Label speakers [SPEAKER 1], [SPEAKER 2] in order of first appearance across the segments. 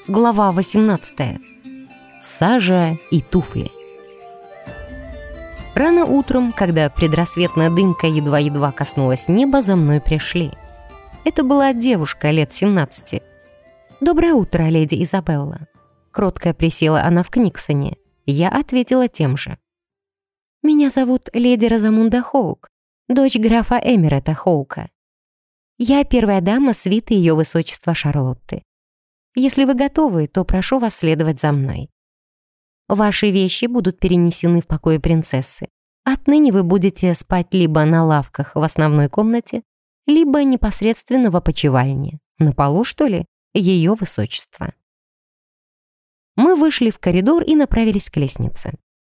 [SPEAKER 1] Глава 18. Сажа и туфли. Рано утром, когда предрассветная дымка едва-едва коснулась неба, за мной пришли. Это была девушка лет 17. «Доброе утро, леди Изабелла». Кротко присела она в Книксоне. Я ответила тем же. «Меня зовут леди Розамунда Хоук, дочь графа Эмерета Хоука. Я первая дама свиты ее высочества Шарлотты. Если вы готовы, то прошу вас следовать за мной. Ваши вещи будут перенесены в покои принцессы. Отныне вы будете спать либо на лавках в основной комнате, либо непосредственно в опочивальне. На полу, что ли? Ее высочество». Мы вышли в коридор и направились к лестнице.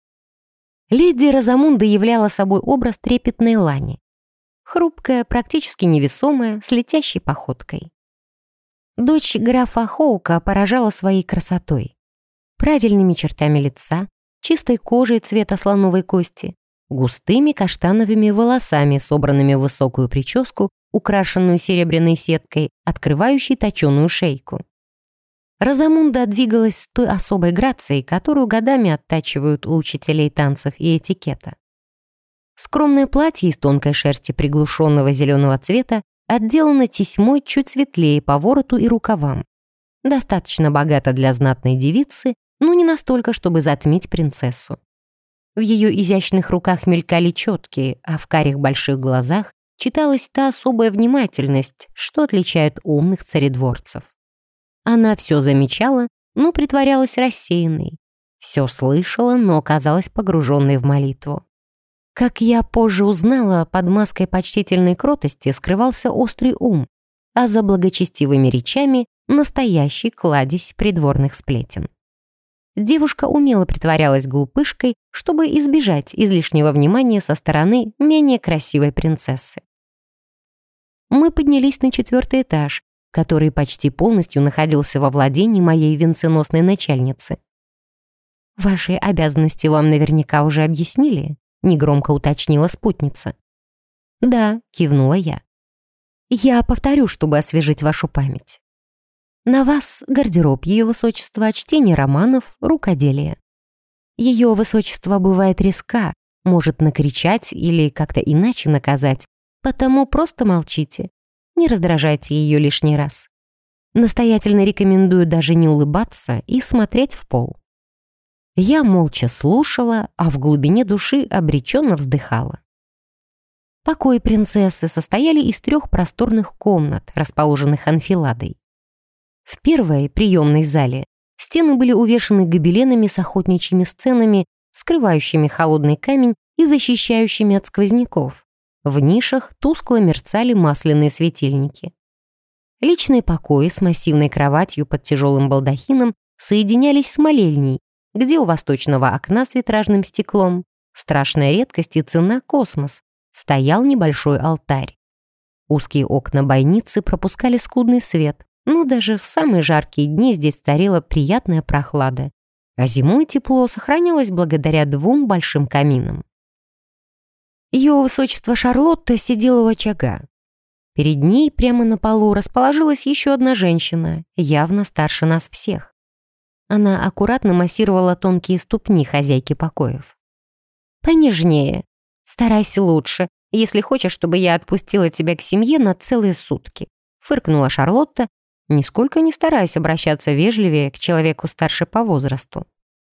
[SPEAKER 1] Леди Розамунда являла собой образ трепетной лани. Хрупкая, практически невесомая, с летящей походкой. Дочь графа Хоука поражала своей красотой. Правильными чертами лица, чистой кожей цвета слоновой кости, густыми каштановыми волосами, собранными в высокую прическу, украшенную серебряной сеткой, открывающей точеную шейку. Розамунда двигалась с той особой грацией, которую годами оттачивают у учителей танцев и этикета. Скромное платье из тонкой шерсти приглушенного зеленого цвета отделано тесьмой чуть светлее по вороту и рукавам. Достаточно богато для знатной девицы, но не настолько, чтобы затмить принцессу. В ее изящных руках мелькали четкие, а в карих больших глазах читалась та особая внимательность, что отличает умных царедворцев. Она все замечала, но притворялась рассеянной. Все слышала, но оказалась погруженной в молитву. Как я позже узнала, под маской почтительной кротости скрывался острый ум, а за благочестивыми речами настоящий кладезь придворных сплетен. Девушка умело притворялась глупышкой, чтобы избежать излишнего внимания со стороны менее красивой принцессы. Мы поднялись на 4-й этаж, который почти полностью находился во владении моей венценосной начальницы. «Ваши обязанности вам наверняка уже объяснили?» — негромко уточнила спутница. «Да», — кивнула я. «Я повторю, чтобы освежить вашу память. На вас гардероб ее высочества, чтение романов, рукоделие. Ее высочество бывает резка, может накричать или как-то иначе наказать, потому просто молчите. Не раздражайте ее лишний раз. Настоятельно рекомендую даже не улыбаться и смотреть в пол». Я молча слушала, а в глубине души обреченно вздыхала. Покои принцессы состояли из 3 просторных комнат, расположенных анфиладой. В первой, приемной зале, стены были увешаны гобеленами с охотничьими сценами, скрывающими холодный камень и защищающими от сквозняков. В нишах тускло мерцали масляные светильники. Личные покои с массивной кроватью под тяжелым балдахином соединялись с молельней, где у восточного окна с витражным стеклом, страшная редкость и цена космос, стоял небольшой алтарь. Узкие окна бойницы пропускали скудный свет, но даже в самые жаркие дни здесь царила приятная прохлада, а зимой тепло сохранялось благодаря 2 большим каминам. Ее высочество Шарлотта сидела у очага. Перед ней прямо на полу расположилась еще одна женщина, явно старше нас всех. Она аккуратно массировала тонкие ступни хозяйки покоев. «Понежнее. Старайся лучше, если хочешь, чтобы я отпустила тебя к семье на целые сутки», фыркнула Шарлотта, нисколько не стараясь обращаться вежливее к человеку старше по возрасту.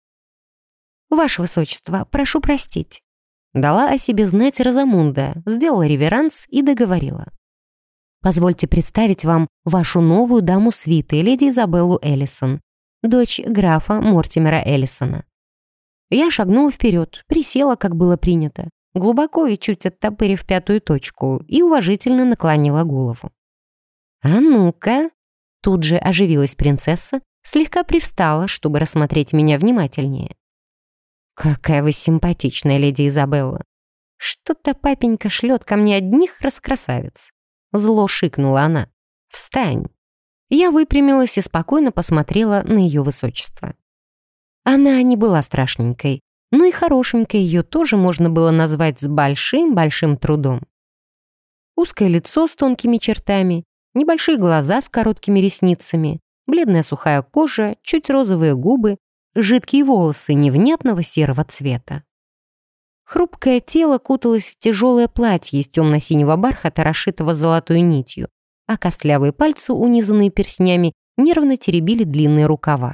[SPEAKER 1] «Ваше высочество, прошу простить», дала о себе знать Розамунда, сделала реверанс и договорила. «Позвольте представить вам вашу новую даму свиты, леди Изабеллу Эллисон, дочь графа Мортимера Эллисона». Я шагнула вперед, присела, как было принято, глубоко и чуть оттопырив 5-ю точку, и уважительно наклонила голову. «А ну-ка!» Тут же оживилась принцесса, слегка привстала, чтобы рассмотреть меня внимательнее. «Какая вы симпатичная, леди Изабелла! Что-то папенька шлет ко мне одних раскрасавиц!» Зло шикнула она. «Встань!» Я выпрямилась и спокойно посмотрела на ее высочество. Она не была страшненькой, но и хорошенькой ее тоже можно было назвать с большим-большим трудом. Узкое лицо с тонкими чертами, небольшие глаза с короткими ресницами, бледная сухая кожа, чуть розовые губы, жидкие волосы невнятного серого цвета. Хрупкое тело куталось в тяжелое платье из темно-синего бархата, расшитого золотой нитью, а костлявые пальцы, унизанные перстнями, нервно теребили длинные рукава.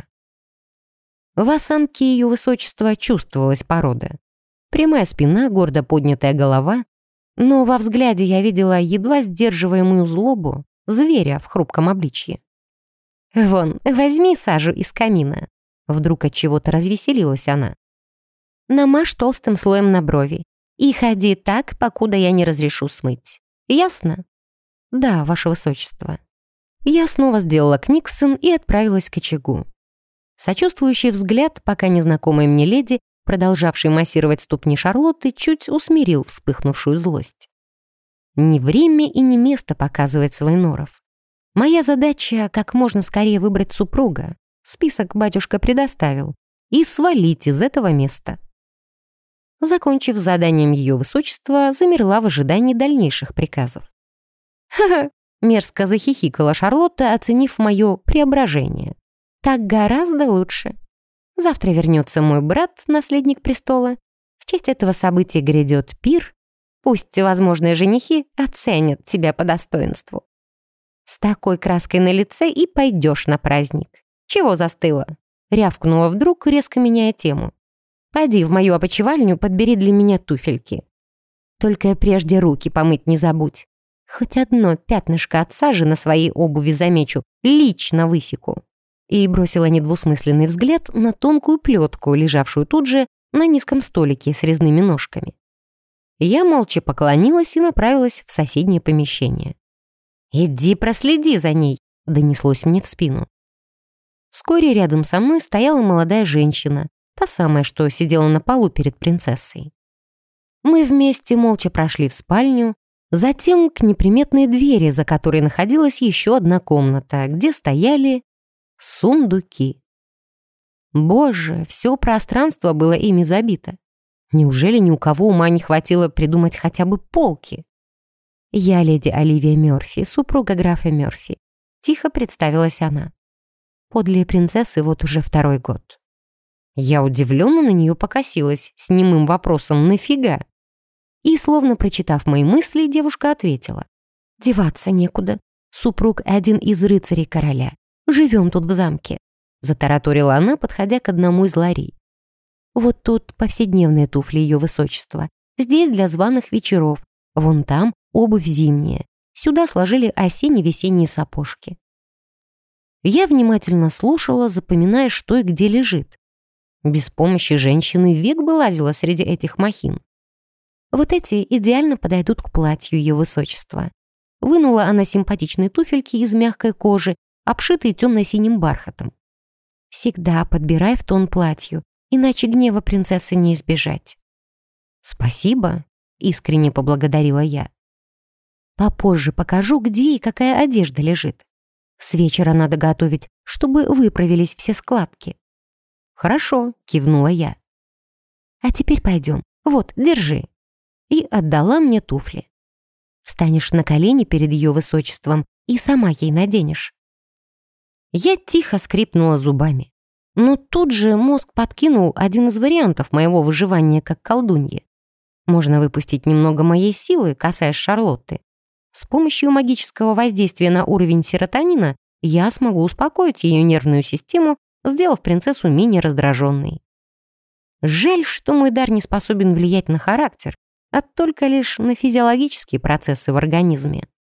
[SPEAKER 1] В осанке ее высочества чувствовалась порода. Прямая спина, гордо поднятая голова, но во взгляде я видела едва сдерживаемую злобу зверя в хрупком обличье. «Вон, возьми сажу из камина». Вдруг от чего-то развеселилась она. «Намажь толстым слоем на брови и ходи так, покуда я не разрешу смыть. Ясно?» «Да, ваше высочество». Я снова сделала книксон и отправилась к очагу. Сочувствующий взгляд, пока незнакомой мне леди, продолжавший массировать ступни Шарлотты, чуть усмирил вспыхнувшую злость. Не время и не место показывать свой норов. Моя задача — как можно скорее выбрать супруга, список батюшка предоставил, и свалить из этого места. Закончив заданием ее высочества, замерла в ожидании дальнейших приказов. «Ха-ха!» — мерзко захихикала Шарлотта, оценив мое преображение. «Так гораздо лучше. Завтра вернется мой брат, наследник престола. В честь этого события грядет пир. Пусть возможные женихи оценят тебя по достоинству. С такой краской на лице и пойдешь на праздник. Чего застыла?» Рявкнула вдруг, резко меняя тему. «Пойди в мою опочивальню, подбери для меня туфельки. Только прежде руки помыть не забудь. Хоть одно пятнышко от сажи на своей обуви замечу, лично высеку». И бросила недвусмысленный взгляд на тонкую плетку, лежавшую тут же на низком столике с резными ножками. Я молча поклонилась и направилась в соседнее помещение. «Иди проследи за ней», — донеслось мне в спину. Вскоре рядом со мной стояла молодая женщина, та самая, что сидела на полу перед принцессой. Мы вместе молча прошли в спальню, затем к неприметной двери, за которой находилась еще одна комната, где стояли сундуки. Боже, все пространство было ими забито. Неужели ни у кого ума не хватило придумать хотя бы полки? «Я леди Оливия Мёрфи, супруга графа Мёрфи», — тихо представилась она. «Подле принцессы вот уже 2-й год». Я удивленно на нее покосилась с немым вопросом «нафига?». И, словно прочитав мои мысли, девушка ответила. «Деваться некуда. Супруг один из рыцарей короля. Живем тут в замке», — затараторила она, подходя к одному из ларей. «Вот тут повседневные туфли ее высочества. Здесь для званых вечеров. Вон там обувь зимняя. Сюда сложили осенне-весенние сапожки». Я внимательно слушала, запоминая, что и где лежит. Без помощи женщины век бы лазила среди этих махин. Вот эти идеально подойдут к платью ее высочества. Вынула она симпатичные туфельки из мягкой кожи, обшитые темно-синим бархатом. Всегда подбирай в тон платью, иначе гнева принцессы не избежать. «Спасибо», — искренне поблагодарила я. «Попозже покажу, где и какая одежда лежит. С вечера надо готовить, чтобы выправились все складки». «Хорошо», — кивнула я. «А теперь пойдем. Вот, держи». И отдала мне туфли. «Встанешь на колени перед ее высочеством и сама ей наденешь». Я тихо скрипнула зубами. Но тут же мозг подкинул один из вариантов моего выживания как колдуньи. Можно выпустить немного моей силы, касаясь Шарлотты. С помощью магического воздействия на уровень серотонина я смогу успокоить ее нервную систему, сделав принцессу менее раздраженной. Жаль, что мой дар не способен влиять на характер, а только лишь на физиологические процессы в организме.